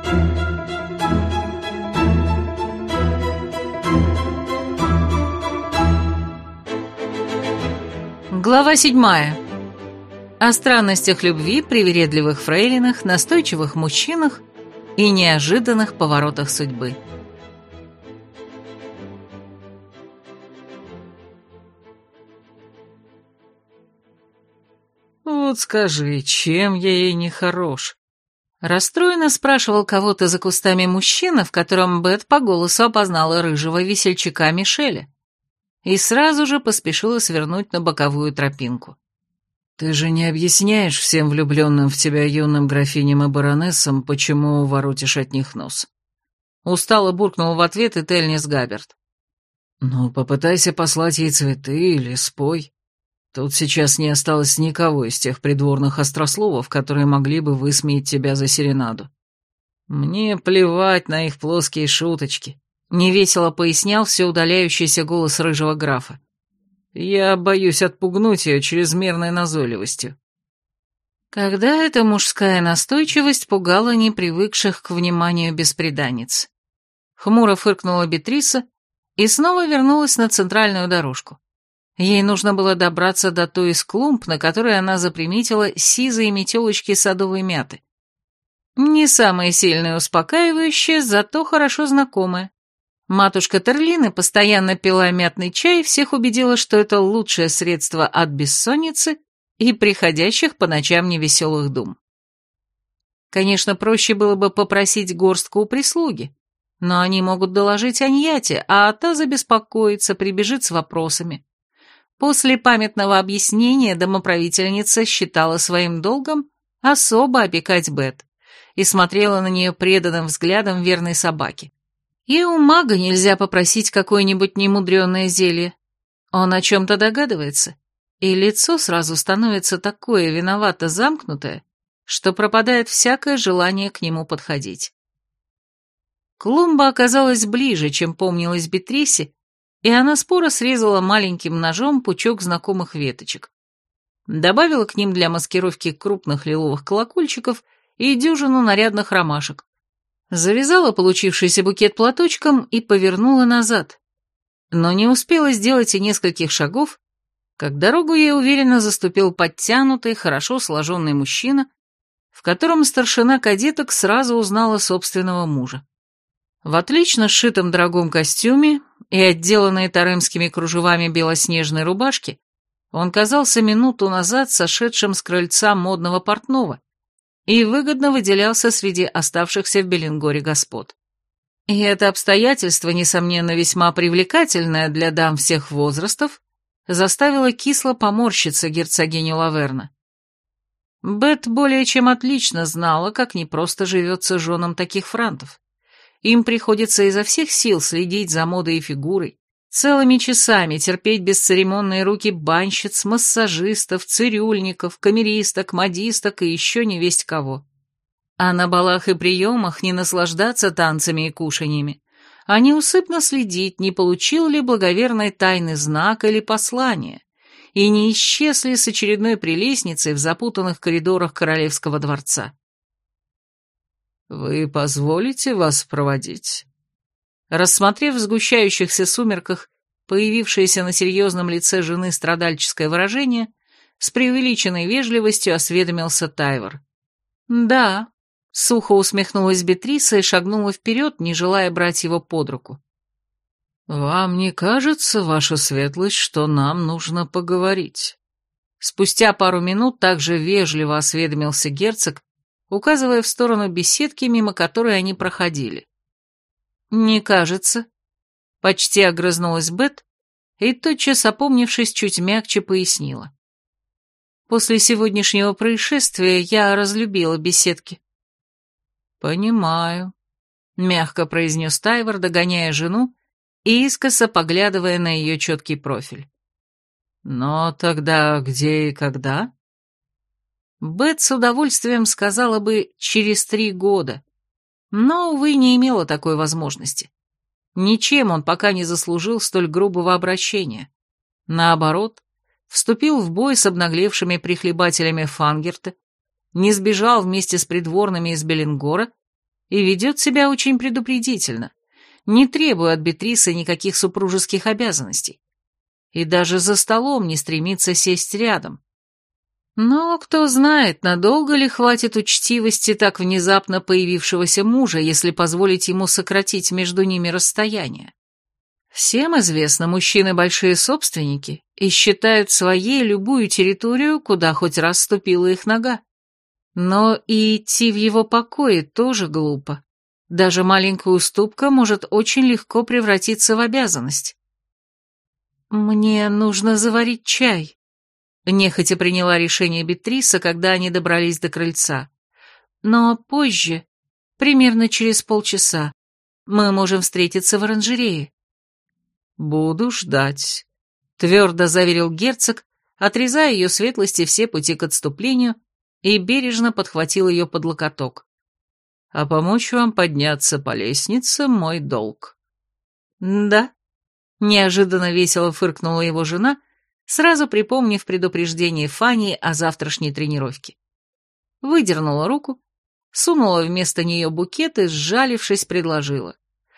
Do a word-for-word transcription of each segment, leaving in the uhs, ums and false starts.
Глава седьмая. О странностях любви, привередливых фрейлинах, настойчивых мужчинах и неожиданных поворотах судьбы. «Вот скажи, чем я ей не хорош?» Расстроенно спрашивал кого-то за кустами мужчина, в котором Бет по голосу опознала рыжего весельчака Мишеля, и сразу же поспешила свернуть на боковую тропинку. «Ты же не объясняешь всем влюбленным в тебя юным графиням и баронессам, почему воротишь от них нос?» Устало буркнул в ответ и Тельнис Габерт. «Ну, попытайся послать ей цветы или спой. Тут сейчас не осталось никого из тех придворных острословов, которые могли бы высмеять тебя за серенаду. Мне плевать на их плоские шуточки», — невесело пояснял все удаляющийся голос рыжего графа. «Я боюсь отпугнуть ее чрезмерной назойливостью». Когда эта мужская настойчивость пугала непривыкших к вниманию бесприданниц. Хмуро фыркнула Бетриса и снова вернулась на центральную дорожку. Ей нужно было добраться до той из клумб, на которой она заприметила сизые метелочки садовой мяты. Не самые сильные успокаивающие, зато хорошо знакомые. Матушка Терлины постоянно пила мятный чай и всех убедила, что это лучшее средство от бессонницы и приходящих по ночам невеселых дум. Конечно, проще было бы попросить горстку у прислуги, но они могут доложить Аньяте, а та забеспокоится, прибежит с вопросами. После памятного объяснения домоправительница считала своим долгом особо опекать Бет и смотрела на нее преданным взглядом верной собаки. И у мага нельзя попросить какое-нибудь немудреное зелье. Он о чем-то догадывается, и лицо сразу становится такое виновато замкнутое, что пропадает всякое желание к нему подходить. Клумба оказалась ближе, чем помнилось Бетрисе, и она споро срезала маленьким ножом пучок знакомых веточек. Добавила к ним для маскировки крупных лиловых колокольчиков и дюжину нарядных ромашек. Завязала получившийся букет платочком и повернула назад. Но не успела сделать и нескольких шагов, как дорогу ей уверенно заступил подтянутый, хорошо сложенный мужчина, в котором старшина кадеток сразу узнала собственного мужа. В отлично сшитом дорогом костюме и отделанной таремскими кружевами белоснежной рубашке он казался минуту назад сошедшим с крыльца модного портного и выгодно выделялся среди оставшихся в Беллингоре господ. И это обстоятельство, несомненно, весьма привлекательное для дам всех возрастов, заставило кисло поморщиться герцогиню Лаверна. Бет более чем отлично знала, как непросто живется женам таких франтов. Им приходится изо всех сил следить за модой и фигурой, целыми часами терпеть бесцеремонные руки банщиц, массажистов, цирюльников, камеристок, модисток и еще не весть кого. А на балах и приемах не наслаждаться танцами и кушаньями, а неусыпно следить, не получил ли благоверный тайный знак или послание, и не исчез ли с очередной прелестницей в запутанных коридорах королевского дворца. «Вы позволите вас проводить?» Рассмотрев в сгущающихся сумерках появившееся на серьезном лице жены страдальческое выражение, с преувеличенной вежливостью осведомился Тайвор. «Да», — сухо усмехнулась Бетриса и шагнула вперед, не желая брать его под руку. «Вам не кажется, ваша светлость, что нам нужно поговорить?» Спустя пару минут также вежливо осведомился герцог, указывая в сторону беседки, мимо которой они проходили. «Не кажется», — почти огрызнулась Бет, и тотчас, опомнившись, чуть мягче пояснила. «После сегодняшнего происшествия я разлюбила беседки». «Понимаю», — мягко произнес Тайвор, догоняя жену и искоса поглядывая на ее четкий профиль. «Но тогда где и когда?» Бет с удовольствием сказала бы «через три года», но, увы, не имела такой возможности. Ничем он пока не заслужил столь грубого обращения. Наоборот, вступил в бой с обнаглевшими прихлебателями Фангерта, не сбежал вместе с придворными из Беллингора и ведет себя очень предупредительно, не требуя от Бетрисы никаких супружеских обязанностей. И даже за столом не стремится сесть рядом. Но кто знает, надолго ли хватит учтивости так внезапно появившегося мужа, если позволить ему сократить между ними расстояние. Всем известно, мужчины большие собственники и считают своей любую территорию, куда хоть раз ступила их нога. Но и идти в его покои тоже глупо. Даже маленькая уступка может очень легко превратиться в обязанность. «Мне нужно заварить чай», — нехотя приняла решение Бетриса, когда они добрались до крыльца. «Но позже, примерно через полчаса, мы можем встретиться в оранжерее». «Буду ждать», — твердо заверил герцог, отрезая ее светлости все пути к отступлению, и бережно подхватил ее под локоток. «А помочь вам подняться по лестнице — мой долг». «Да», — неожиданно весело фыркнула его жена, сразу припомнив предупреждение Фании о завтрашней тренировке. Выдернула руку, сунула вместо нее букет и, сжалившись, предложила.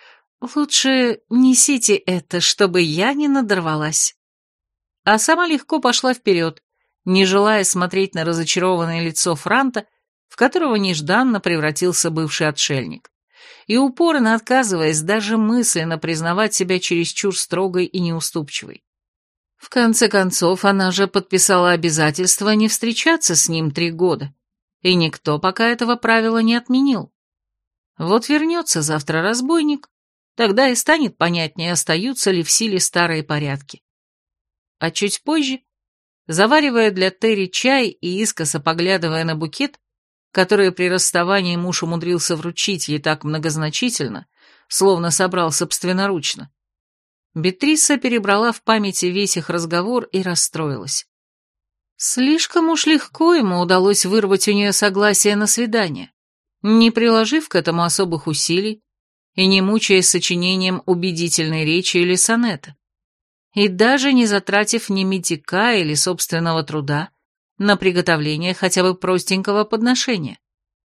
«Лучше несите это, чтобы я не надорвалась». А сама легко пошла вперед, не желая смотреть на разочарованное лицо Франта, в которого нежданно превратился бывший отшельник, и упорно отказываясь даже мысленно признавать себя чересчур строгой и неуступчивой. В конце концов, она же подписала обязательство не встречаться с ним три года, и никто пока этого правила не отменил. Вот вернется завтра разбойник, тогда и станет понятнее, остаются ли в силе старые порядки. А чуть позже, заваривая для Терри чай и искоса поглядывая на букет, который при расставании муж умудрился вручить ей так многозначительно, словно собрал собственноручно, Бетриса перебрала в памяти весь их разговор и расстроилась. Слишком уж легко ему удалось вырвать у нее согласие на свидание, не приложив к этому особых усилий и не мучаясь сочинением убедительной речи или сонета, и даже не затратив ни медика или собственного труда на приготовление хотя бы простенького подношения.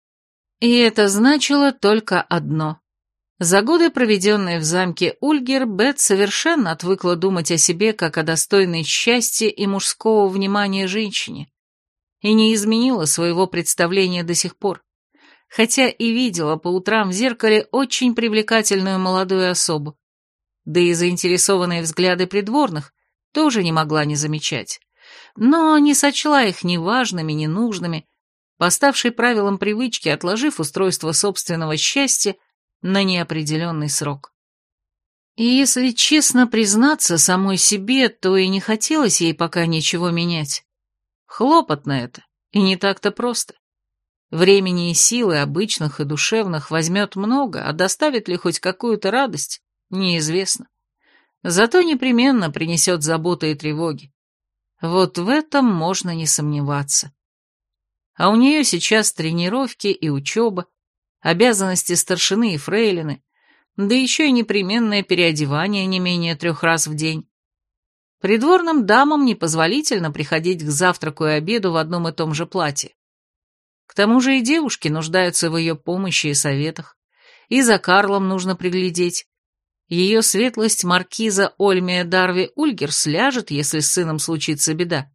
И это значило только одно. За годы, проведенные в замке Ульгер, Бет совершенно отвыкла думать о себе как о достойной счастья и мужского внимания женщине, и не изменила своего представления до сих пор, хотя и видела по утрам в зеркале очень привлекательную молодую особу, да и заинтересованные взгляды придворных тоже не могла не замечать, но не сочла их ни важными, ни нужными, поставшей правилом привычки, отложив устройство собственного счастья на неопределенный срок. И если честно признаться самой себе, то и не хотелось ей пока ничего менять. Хлопотно это, и не так-то просто. Времени и силы, обычных и душевных, возьмет много, а доставит ли хоть какую-то радость, неизвестно. Зато непременно принесет заботы и тревоги. Вот в этом можно не сомневаться. А у нее сейчас тренировки и учеба, обязанности старшины и фрейлины, да еще и непременное переодевание не менее трех раз в день. Придворным дамам непозволительно приходить к завтраку и обеду в одном и том же платье. К тому же и девушки нуждаются в ее помощи и советах, и за Карлом нужно приглядеть. Ее светлость маркиза Ольмия Дарви Ульгер сляжет, если с сыном случится беда.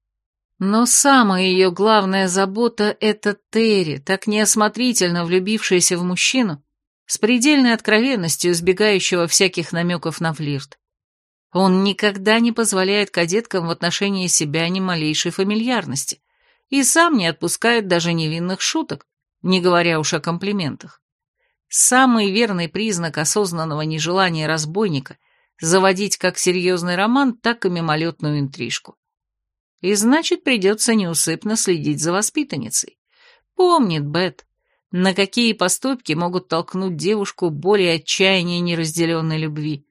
Но самая ее главная забота — это Терри, так неосмотрительно влюбившаяся в мужчину, с предельной откровенностью избегающего всяких намеков на флирт. Он никогда не позволяет кадеткам в отношении себя ни малейшей фамильярности и сам не отпускает даже невинных шуток, не говоря уж о комплиментах. Самый верный признак осознанного нежелания разбойника — заводить как серьезный роман, так и мимолетную интрижку. И значит, придется неусыпно следить за воспитанницей. Помнит Бет, на какие поступки могут толкнуть девушку более отчаяния неразделенной любви.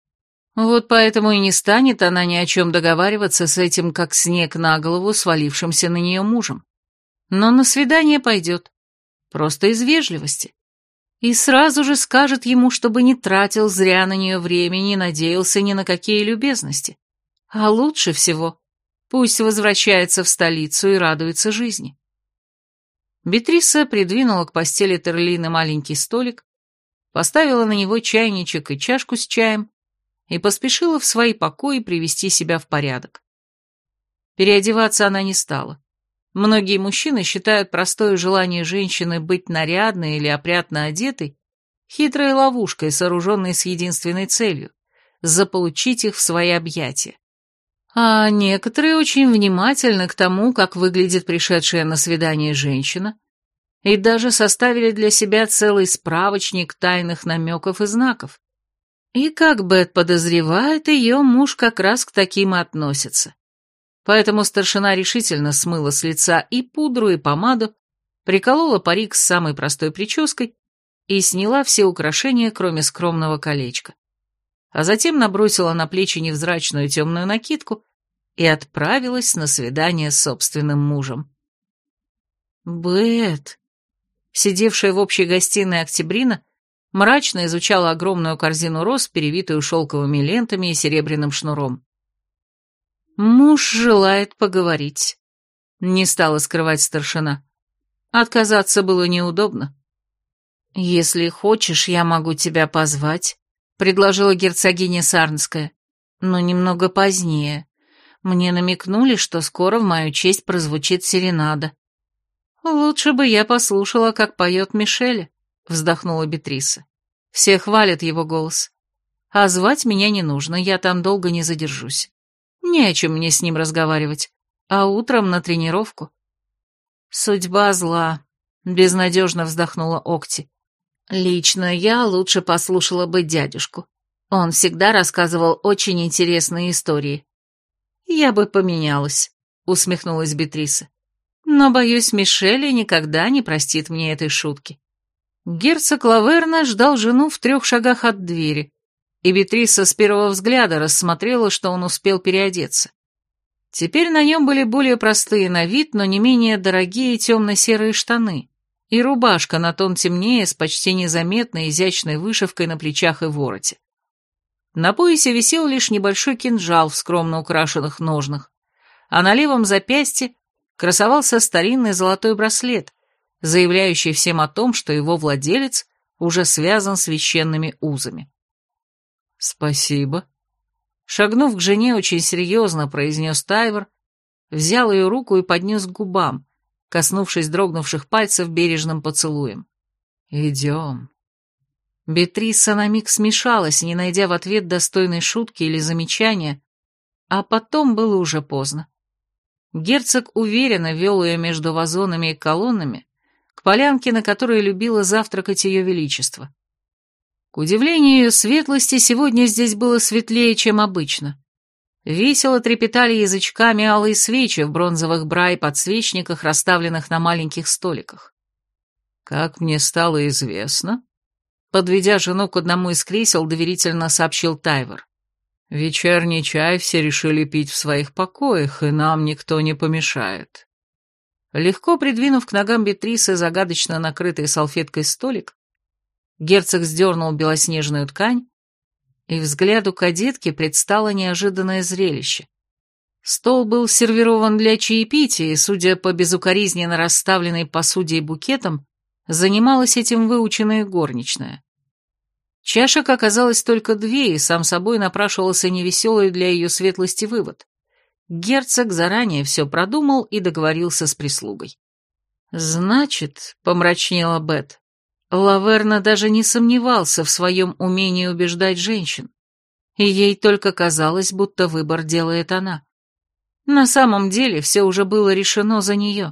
Вот поэтому и не станет она ни о чем договариваться с этим, как снег на голову, свалившимся на нее мужем. Но на свидание пойдет, просто из вежливости. И сразу же скажет ему, чтобы не тратил зря на нее времени и надеялся ни на какие любезности. А лучше всего пусть возвращается в столицу и радуется жизни. Бетриса придвинула к постели Терлины маленький столик, поставила на него чайничек и чашку с чаем и поспешила в свои покои привести себя в порядок. Переодеваться она не стала. Многие мужчины считают простое желание женщины быть нарядной или опрятно одетой хитрой ловушкой, сооруженной с единственной целью – заполучить их в свои объятия. А некоторые очень внимательны к тому, как выглядит пришедшая на свидание женщина, и даже составили для себя целый справочник тайных намеков и знаков. И, как Бет подозревает, ее муж как раз к таким и относится. Поэтому старшина решительно смыла с лица и пудру, и помаду, приколола парик с самой простой прической и сняла все украшения, кроме скромного колечка. А затем набросила на плечи невзрачную темную накидку и отправилась на свидание с собственным мужем. Бет, сидевшая в общей гостиной Октябрина, мрачно изучала огромную корзину роз, перевитую шелковыми лентами и серебряным шнуром. «Муж желает поговорить», — не стала скрывать старшина. Отказаться было неудобно. «Если хочешь, я могу тебя позвать», — предложила герцогиня Сарнская, — «но немного позднее. Мне намекнули, что скоро в мою честь прозвучит серенада». «Лучше бы я послушала, как поет Мишель», — вздохнула Бетриса. «Все хвалят его голос. А звать меня не нужно, я там долго не задержусь. Не о чем мне с ним разговаривать, а утром на тренировку». «Судьба зла», — безнадежно вздохнула Окти. «Лично я лучше послушала бы дядюшку. Он всегда рассказывал очень интересные истории». «Я бы поменялась», — усмехнулась Бетриса. «Но, боюсь, Мишель никогда не простит мне этой шутки». Герцог Лаверна ждал жену в трех шагах от двери, и Бетриса с первого взгляда рассмотрела, что он успел переодеться. Теперь на нем были более простые на вид, но не менее дорогие темно-серые штаны и рубашка на тон темнее с почти незаметной изящной вышивкой на плечах и вороте. На поясе висел лишь небольшой кинжал в скромно украшенных ножнах, а на левом запястье красовался старинный золотой браслет, заявляющий всем о том, что его владелец уже связан священными узами. «Спасибо», — шагнув к жене, очень серьезно произнес Тайвор, взял ее руку и поднес к губам, коснувшись дрогнувших пальцев бережным поцелуем. «Идем». Бетриса на миг смешалась, не найдя в ответ достойной шутки или замечания, а потом было уже поздно. Герцог уверенно вел ее между вазонами и колоннами к полянке, на которой любила завтракать ее величество. К удивлению ее светлости, сегодня здесь было светлее, чем обычно. Весело трепетали язычками алые свечи в бронзовых бра и подсвечниках, расставленных на маленьких столиках. «Как мне стало известно», — подведя жену к одному из кресел, доверительно сообщил Тайвор, «вечерний чай все решили пить в своих покоях, и нам никто не помешает». Легко придвинув к ногам Бетрисы загадочно накрытый салфеткой столик, герцог сдернул белоснежную ткань, и взгляду кадетки предстало неожиданное зрелище. Стол был сервирован для чаепития, и, судя по безукоризненно расставленной посуде и букетам, занималась этим выученная горничная. Чашек оказалось только две, и сам собой напрашивался невеселый для ее светлости вывод. Герцог заранее все продумал и договорился с прислугой. «Значит», — помрачнела Бет, — Лаверна даже не сомневался в своем умении убеждать женщин, и ей только казалось, будто выбор делает она. На самом деле все уже было решено за нее.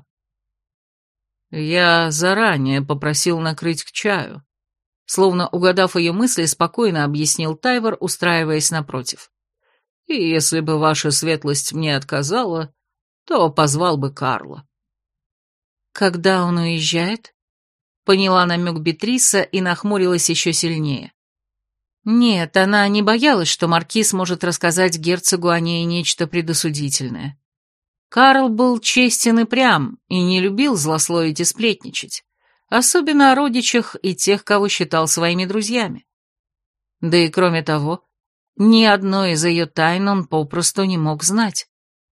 «Я заранее попросил накрыть к чаю», — словно угадав ее мысли, спокойно объяснил Тайвор, устраиваясь напротив. «И если бы ваша светлость мне отказала, то позвал бы Карла». «Когда он уезжает?» — поняла намек Бетриса и нахмурилась еще сильнее. Нет, она не боялась, что маркиз может рассказать герцогу о ней нечто предосудительное. Карл был честен и прям, и не любил злословить и сплетничать, особенно о родичах и тех, кого считал своими друзьями. Да и кроме того, ни одной из ее тайн он попросту не мог знать.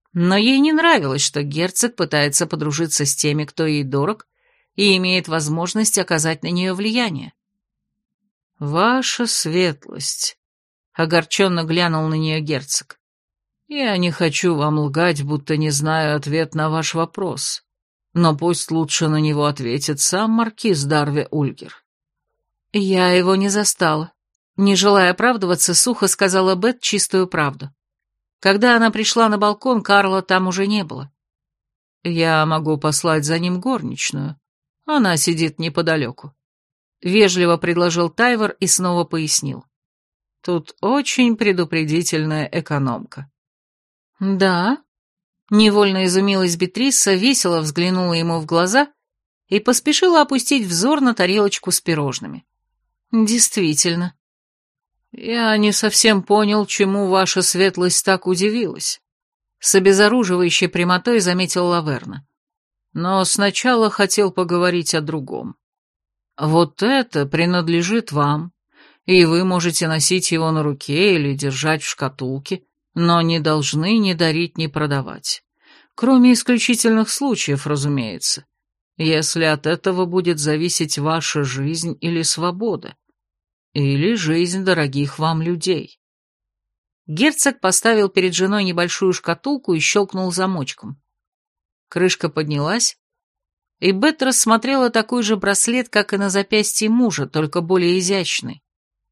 Но ей не нравилось, что герцог пытается подружиться с теми, кто ей дорог, и имеет возможность оказать на нее влияние. «Ваша светлость», — огорченно глянул на нее герцог, — «я не хочу вам лгать, будто не знаю ответ на ваш вопрос, но пусть лучше на него ответит сам маркиз Дарви Ульгер». «Я его не застала», — не желая оправдываться, сухо сказала Бет чистую правду. Когда она пришла на балкон, Карла там уже не было. «Я могу послать за ним горничную. Она сидит неподалеку», — вежливо предложил Тайвор и снова пояснил. «Тут очень предупредительная экономка». «Да?» — невольно изумилась Бетрисса, весело взглянула ему в глаза и поспешила опустить взор на тарелочку с пирожными. «Действительно». «Я не совсем понял, чему ваша светлость так удивилась», — с обезоруживающей прямотой заметил Лаверна. «Но сначала хотел поговорить о другом. Вот это принадлежит вам, и вы можете носить его на руке или держать в шкатулке, но не должны ни дарить, ни продавать. Кроме исключительных случаев, разумеется, если от этого будет зависеть ваша жизнь или свобода. Или жизнь дорогих вам людей». Герцог поставил перед женой небольшую шкатулку и щелкнул замочком. Крышка поднялась, и Бет рассмотрела такой же браслет, как и на запястье мужа, только более изящный.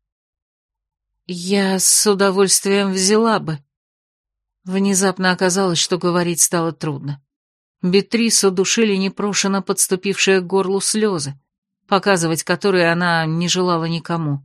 «Я с удовольствием взяла бы». Внезапно оказалось, что говорить стало трудно. Бетрису душили непрошено подступившие к горлу слезы, показывать которые она не желала никому.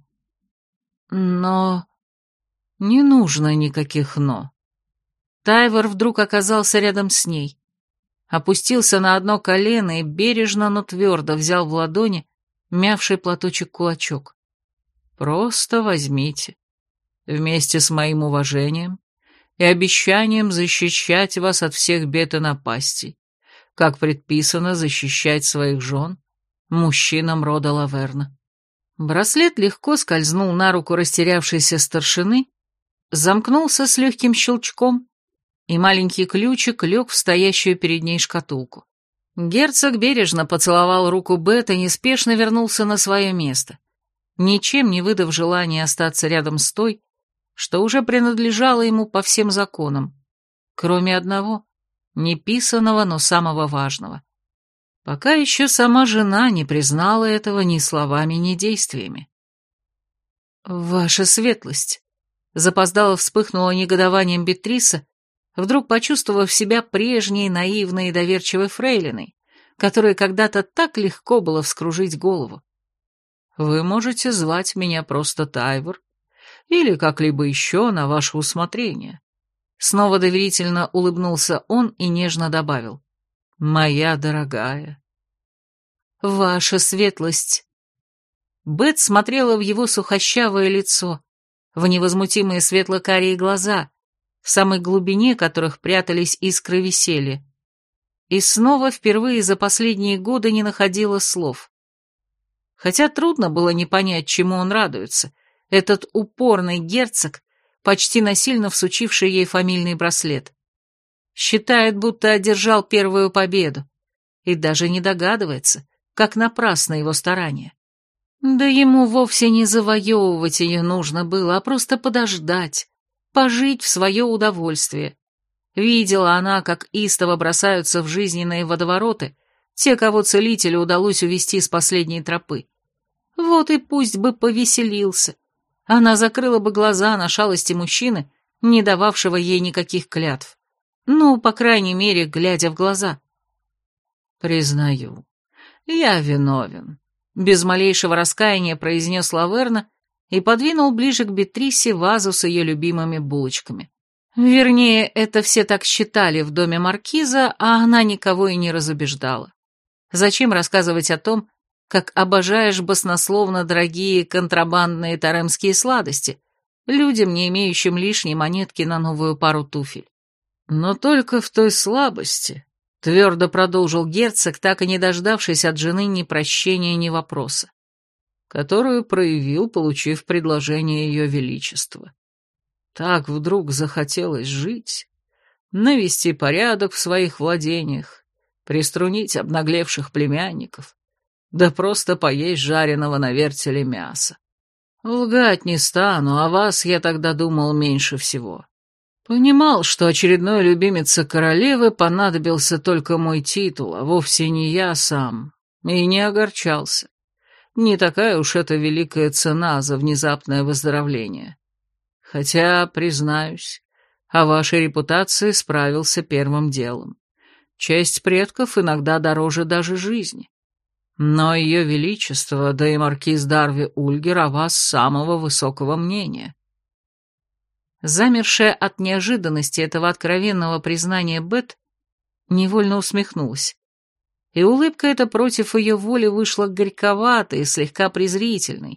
Но не нужно никаких «но». Тайвор вдруг оказался рядом с ней, опустился на одно колено и бережно, но твердо взял в ладони мявший платочек кулачок. «Просто возьмите, вместе с моим уважением и обещанием защищать вас от всех бед и напастей, как предписано защищать своих жен мужчинам рода Лаверна». Браслет легко скользнул на руку растерявшейся старшины, замкнулся с легким щелчком, и маленький ключик лег в стоящую перед ней шкатулку. Герцог бережно поцеловал руку Бет и неспешно вернулся на свое место, ничем не выдав желания остаться рядом с той, что уже принадлежало ему по всем законам, кроме одного, неписанного, но самого важного. Пока еще сама жена не признала этого ни словами, ни действиями. «Ваша светлость», — запоздало вспыхнула негодованием Бетриса, вдруг почувствовав себя прежней наивной и доверчивой фрейлиной, которой когда-то так легко было вскружить голову. «Вы можете звать меня просто Тайвор или как-либо еще на ваше усмотрение». Снова доверительно улыбнулся он и нежно добавил: «Моя дорогая». «Ваша светлость». Бет смотрела в его сухощавое лицо, в невозмутимые светло-карие глаза, в самой глубине которых прятались искры веселья, и снова впервые за последние годы не находила слов. Хотя трудно было не понять, чему он радуется, этот упорный герцог, почти насильно всучивший ей фамильный браслет. Считает, будто одержал первую победу, и даже не догадывается, как напрасно его старания. Да ему вовсе не завоевывать ее нужно было, а просто подождать, пожить в свое удовольствие. Видела она, как истово бросаются в жизненные водовороты те, кого целителю удалось увести с последней тропы. Вот и пусть бы повеселился. Она закрыла бы глаза на шалости мужчины, не дававшего ей никаких клятв. Ну, по крайней мере, глядя в глаза. «Признаю, я виновен», — без малейшего раскаяния произнес Лаверна и подвинул ближе к Бетрисе вазу с ее любимыми булочками. Вернее, это все так считали в доме маркиза, а она никого и не разубеждала. Зачем рассказывать о том, как обожаешь баснословно дорогие контрабандные таремские сладости, людям, не имеющим лишней монетки на новую пару туфель? Но только в той слабости, твердо продолжил герцог, так и не дождавшись от жены ни прощения, ни вопроса, которую проявил, получив предложение ее величества. Так вдруг захотелось жить, навести порядок в своих владениях, приструнить обнаглевших племянников, да просто поесть жареного на вертеле мяса. Лгать не стану, а вас я тогда думал меньше всего. Понимал, что очередной любимице королевы понадобился только мой титул, а вовсе не я сам, и не огорчался. Не такая уж это великая цена за внезапное выздоровление. Хотя, признаюсь, о вашей репутации справился первым делом. Честь предков иногда дороже даже жизни. Но ее величество, да и маркиз Дарви Ульгер о вас самого высокого мнения. Замершая от неожиданности этого откровенного признания Бет невольно усмехнулась. И улыбка эта против ее воли вышла горьковатой и слегка презрительной.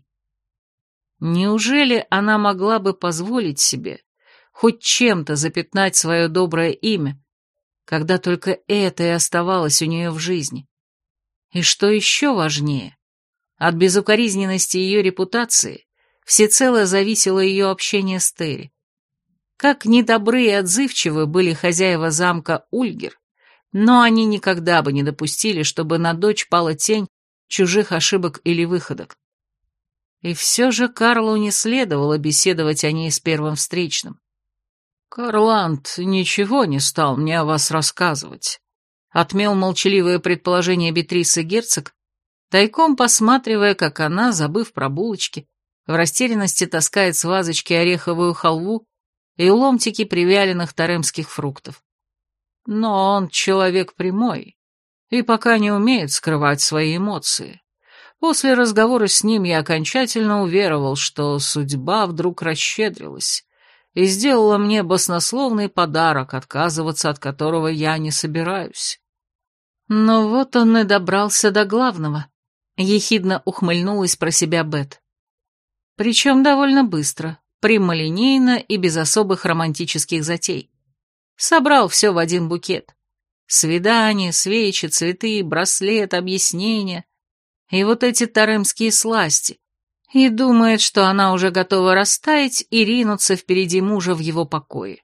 Неужели она могла бы позволить себе хоть чем-то запятнать свое доброе имя, когда только это и оставалось у нее в жизни? И что еще важнее, от безукоризненности ее репутации всецело зависело ее общение с Терри. Как недобры и отзывчивы были хозяева замка Ульгер, но они никогда бы не допустили, чтобы на дочь пала тень чужих ошибок или выходок. И все же Карлу не следовало беседовать о ней с первым встречным. «Карланд ничего не стал мне о вас рассказывать», — отмел молчаливое предположение Бетрисы герцог, тайком посматривая, как она, забыв про булочки, в растерянности таскает с вазочки ореховую халву и ломтики привяленных таремских фруктов. Но он человек прямой и пока не умеет скрывать свои эмоции. После разговора с ним я окончательно уверовал, что судьба вдруг расщедрилась и сделала мне баснословный подарок, отказываться от которого я не собираюсь. Но вот он и добрался до главного, ехидно ухмыльнулась про себя Бет. Причем довольно быстро, прямолинейно и без особых романтических затей. Собрал все в один букет. Свидания, свечи, цветы, браслет, объяснения и вот эти таремские сласти. И думает, что она уже готова растаять и ринуться впереди мужа в его покое.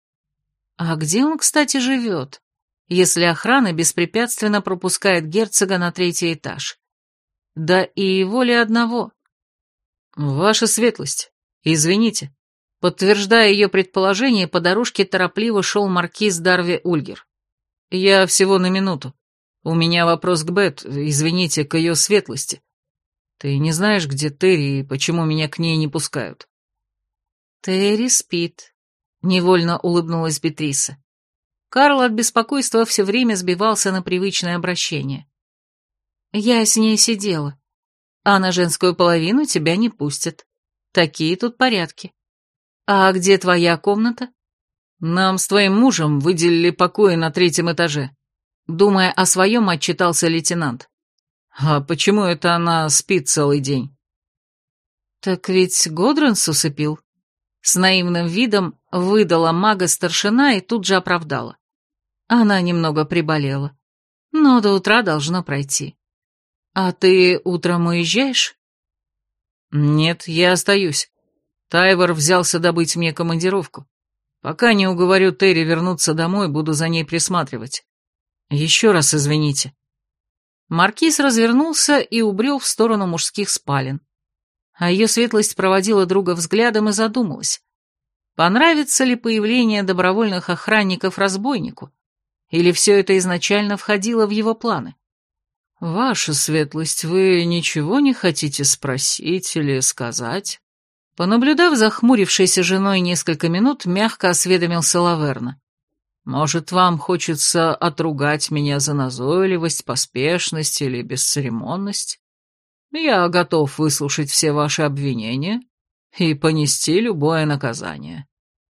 А где он, кстати, живет, если охрана беспрепятственно пропускает герцога на третий этаж? Да и его ли одного? Ваша светлость, извините. Подтверждая ее предположение, по дорожке торопливо шел маркиз Дарви Ульгер. Я всего на минуту. У меня вопрос к Бет, извините, к ее светлости. Ты не знаешь, где Терри и почему меня к ней не пускают? Терри спит, невольно улыбнулась Бетриса. Карл от беспокойства все время сбивался на привычное обращение. Я с ней сидела, а на женскую половину тебя не пустят. Такие тут порядки. А где твоя комната? Нам с твоим мужем выделили покои на третьем этаже. Думая о своем, отчитался лейтенант. А почему это она спит целый день? Так ведь Годренс усыпил. С наивным видом выдала мага старшина и тут же оправдала. Она немного приболела, но до утра должно пройти. А ты утром уезжаешь? Нет, я остаюсь. Тайвор взялся добыть мне командировку. Пока не уговорю Терри вернуться домой, буду за ней присматривать. Еще раз извините. Маркиз развернулся и убрел в сторону мужских спален. А ее светлость проводила друга взглядом и задумалась, понравится ли появление добровольных охранников разбойнику, или все это изначально входило в его планы. «Ваша светлость, вы ничего не хотите спросить или сказать?» Понаблюдав за хмурившейся женой несколько минут, мягко осведомился Лаверна. «Может, вам хочется отругать меня за назойливость, поспешность или бесцеремонность? Я готов выслушать все ваши обвинения и понести любое наказание».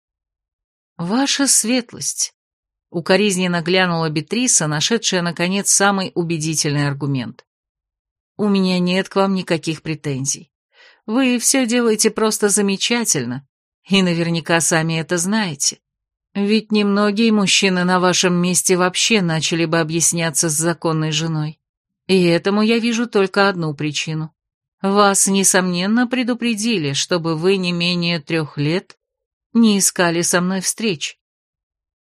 «Ваша светлость», — укоризненно глянула Бетриса, нашедшая, наконец, самый убедительный аргумент. «У меня нет к вам никаких претензий. Вы все делаете просто замечательно, и наверняка сами это знаете. Ведь немногие мужчины на вашем месте вообще начали бы объясняться с законной женой. И этому я вижу только одну причину. Вас, несомненно, предупредили, чтобы вы не менее трех лет не искали со мной встреч».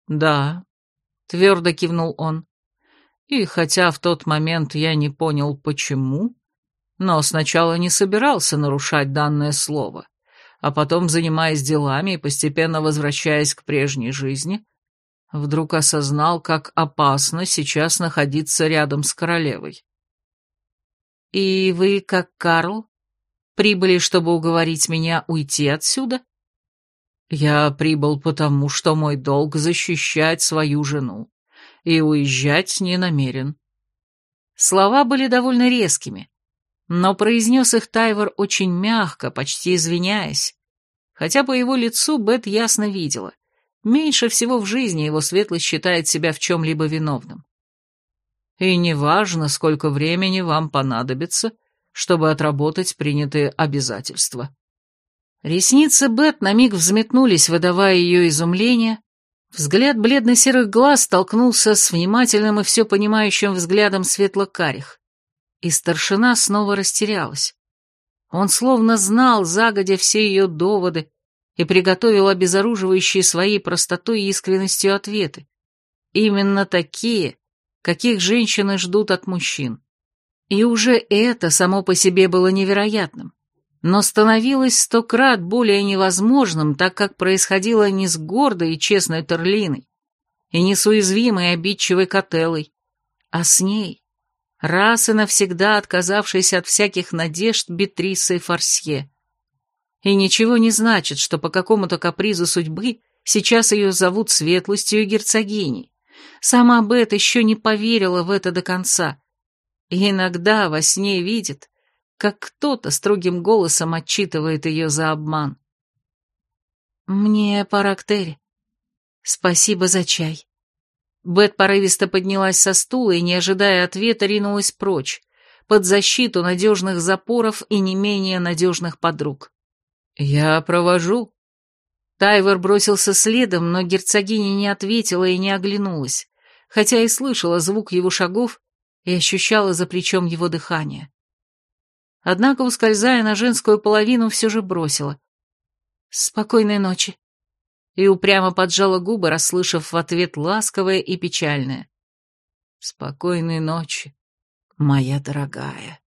«Да», — твердо кивнул он. «И хотя в тот момент я не понял, почему, но сначала не собирался нарушать данное слово, а потом, занимаясь делами и постепенно возвращаясь к прежней жизни, вдруг осознал, как опасно сейчас находиться рядом с королевой». «И вы, как Карл, прибыли, чтобы уговорить меня уйти отсюда?» «Я прибыл потому, что мой долг защищать свою жену, и уезжать не намерен». Слова были довольно резкими, но произнес их Тайвор очень мягко, почти извиняясь, хотя по его лицу Бет ясно видела. Меньше всего в жизни его светлость считает себя в чем-либо виновным. «И неважно, сколько времени вам понадобится, чтобы отработать принятые обязательства». Ресницы Бет на миг взметнулись, выдавая ее изумление. Взгляд бледно-серых глаз столкнулся с внимательным и все понимающим взглядом светло-карих. И старшина снова растерялась. Он словно знал загодя все ее доводы и приготовил обезоруживающие своей простотой и искренностью ответы. Именно такие, каких женщины ждут от мужчин. И уже это само по себе было невероятным, но становилось сто крат более невозможным, так как происходило не с гордой и честной Терлиной, и не с уязвимой и обидчивой Котеллой, а с ней, раз и навсегда отказавшейся от всяких надежд Бетрисой Форсье. И ничего не значит, что по какому-то капризу судьбы сейчас ее зовут Светлостью и Герцогиней. Сама Бет еще не поверила в это до конца, и иногда во сне видит, как кто-то строгим голосом отчитывает ее за обман. «Мне пора к Терри. Спасибо за чай». Бет порывисто поднялась со стула и, не ожидая ответа, ринулась прочь, под защиту надежных запоров и не менее надежных подруг. «Я провожу». Тайвор бросился следом, но герцогиня не ответила и не оглянулась, хотя и слышала звук его шагов и ощущала за плечом его дыхание. Однако, ускользая на женскую половину, все же бросила: «Спокойной ночи», и упрямо поджала губы, расслышав в ответ ласковое и печальное: «Спокойной ночи, моя дорогая».